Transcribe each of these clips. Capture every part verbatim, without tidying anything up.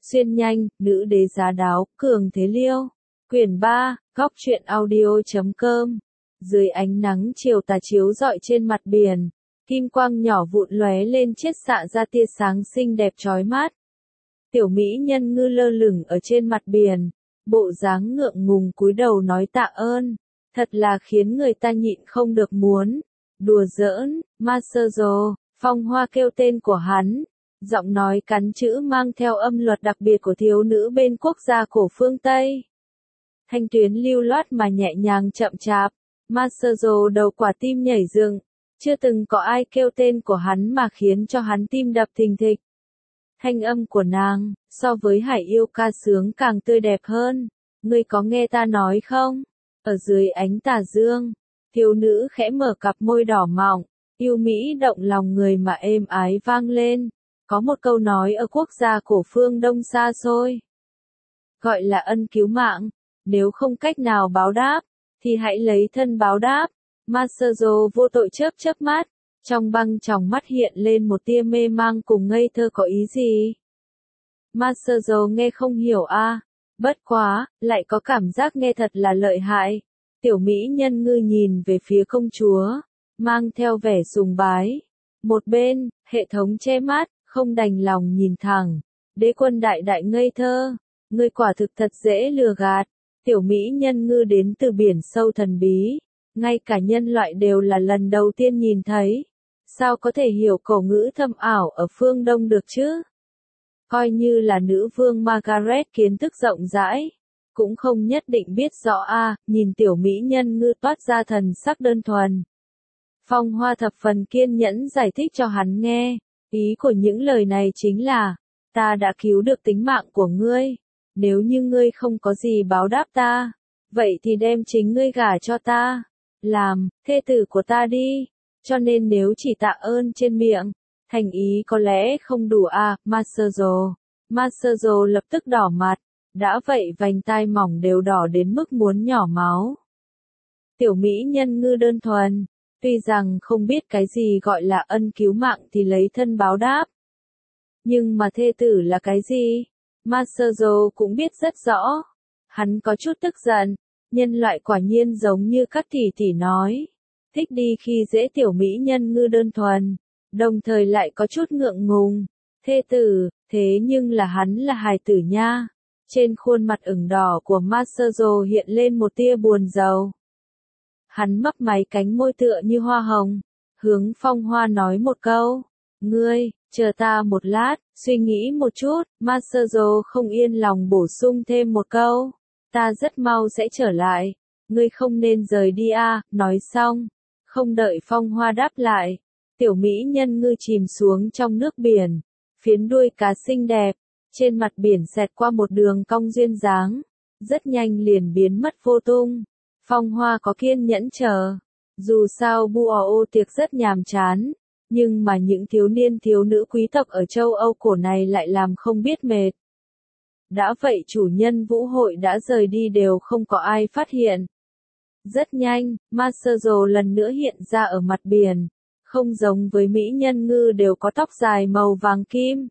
Xuyên nhanh, nữ đế giá đáo, cường thế liêu. Quyển ba, góc truyện audio.com. Dưới ánh nắng chiều tà chiếu rọi trên mặt biển, kim quang nhỏ vụn lóe lên chiết xạ ra tia sáng xinh đẹp chói mắt. Tiểu mỹ nhân ngư lơ lửng ở trên mặt biển, bộ dáng ngượng ngùng cúi đầu nói tạ ơn, thật là khiến người ta nhịn không được muốn. Đùa giỡn, Masazo, Phong Hoa kêu tên của hắn, giọng nói cắn chữ mang theo âm luật đặc biệt của thiếu nữ bên quốc gia cổ phương Tây. Thanh tuyến lưu loát mà nhẹ nhàng chậm chạp, Masazo đầu quả tim nhảy dựng, chưa từng có ai kêu tên của hắn mà khiến cho hắn tim đập thình thịch. Thanh âm của nàng, so với hải yêu ca sướng càng tươi đẹp hơn. Ngươi có nghe ta nói không? Ở dưới ánh tà dương, thiếu nữ khẽ mở cặp môi đỏ mọng, yêu mỹ động lòng người mà êm ái vang lên. Có một câu nói ở quốc gia cổ phương Đông xa xôi, gọi là ân cứu mạng. Nếu không cách nào báo đáp, thì hãy lấy thân báo đáp. Masazo vô tội chớp chớp mắt, trong băng tròng mắt hiện lên một tia mê mang cùng ngây thơ. Có ý gì? Masazo nghe không hiểu a, à? Bất quá, lại có cảm giác nghe thật là lợi hại. Tiểu mỹ nhân ngư nhìn về phía công chúa, mang theo vẻ sùng bái. Một bên, hệ thống che mắt, không đành lòng nhìn thẳng. Đế quân đại đại ngây thơ, ngươi quả thực thật dễ lừa gạt. Tiểu mỹ nhân ngư đến từ biển sâu thần bí, ngay cả nhân loại đều là lần đầu tiên nhìn thấy. Sao có thể hiểu cổ ngữ thâm ảo ở phương Đông được chứ? Coi như là nữ vương Margaret kiến thức rộng rãi, cũng không nhất định biết rõ a. À, nhìn tiểu mỹ nhân ngư toát ra thần sắc đơn thuần. Phong Hoa thập phần kiên nhẫn giải thích cho hắn nghe, ý của những lời này chính là, ta đã cứu được tính mạng của ngươi, nếu như ngươi không có gì báo đáp ta, vậy thì đem chính ngươi gả cho ta, làm thê tử của ta đi. Cho nên nếu chỉ tạ ơn trên miệng, thành ý có lẽ không đủ à. Masazo, Masazo lập tức đỏ mặt, đã vậy vành tai mỏng đều đỏ đến mức muốn nhỏ máu. Tiểu mỹ nhân ngư đơn thuần, tuy rằng không biết cái gì gọi là ân cứu mạng thì lấy thân báo đáp, nhưng mà thê tử là cái gì? Masazo cũng biết rất rõ. Hắn có chút tức giận, nhân loại quả nhiên giống như các tỷ tỷ nói, thích đi khi dễ tiểu mỹ nhân ngư đơn thuần, đồng thời lại có chút ngượng ngùng. Thê tử, thế nhưng là hắn là hài tử nha. Trên khuôn mặt ửng đỏ của Masazo hiện lên một tia buồn rầu. Hắn mấp máy cánh môi tựa như hoa hồng, hướng Phong Hoa nói một câu, ngươi, chờ ta một lát, suy nghĩ một chút. Masazo không yên lòng bổ sung thêm một câu, ta rất mau sẽ trở lại, ngươi không nên rời đi a. À. Nói xong, không đợi Phong Hoa đáp lại, tiểu mỹ nhân ngư chìm xuống trong nước biển, phiến đuôi cá xinh đẹp, trên mặt biển xẹt qua một đường cong duyên dáng, rất nhanh liền biến mất vô tung. Phong Hoa có kiên nhẫn chờ, dù sao Buao tiệc rất nhàm chán, nhưng mà những thiếu niên thiếu nữ quý tộc ở châu Âu cổ này lại làm không biết mệt. Đã vậy chủ nhân vũ hội đã rời đi đều không có ai phát hiện. Rất nhanh, Masazo lần nữa hiện ra ở mặt biển, không giống với mỹ nhân ngư đều có tóc dài màu vàng kim.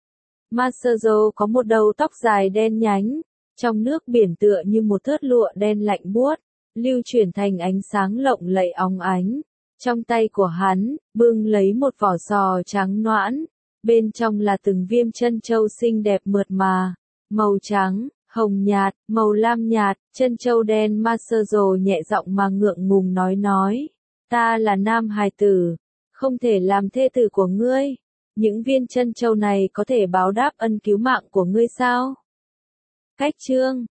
Masazo có một đầu tóc dài đen nhánh, trong nước biển tựa như một thớt lụa đen lạnh buốt, lưu chuyển thành ánh sáng lộng lẫy óng ánh. Trong tay của hắn, bưng lấy một vỏ sò trắng noãn, bên trong là từng viên trân châu xinh đẹp mượt mà, màu trắng, hồng nhạt, màu lam nhạt, trân châu đen. Masazo nhẹ giọng mà ngượng ngùng nói nói, ta là nam hài tử, không thể làm thê tử của ngươi, những viên trân châu này có thể báo đáp ân cứu mạng của ngươi sao? Cách chương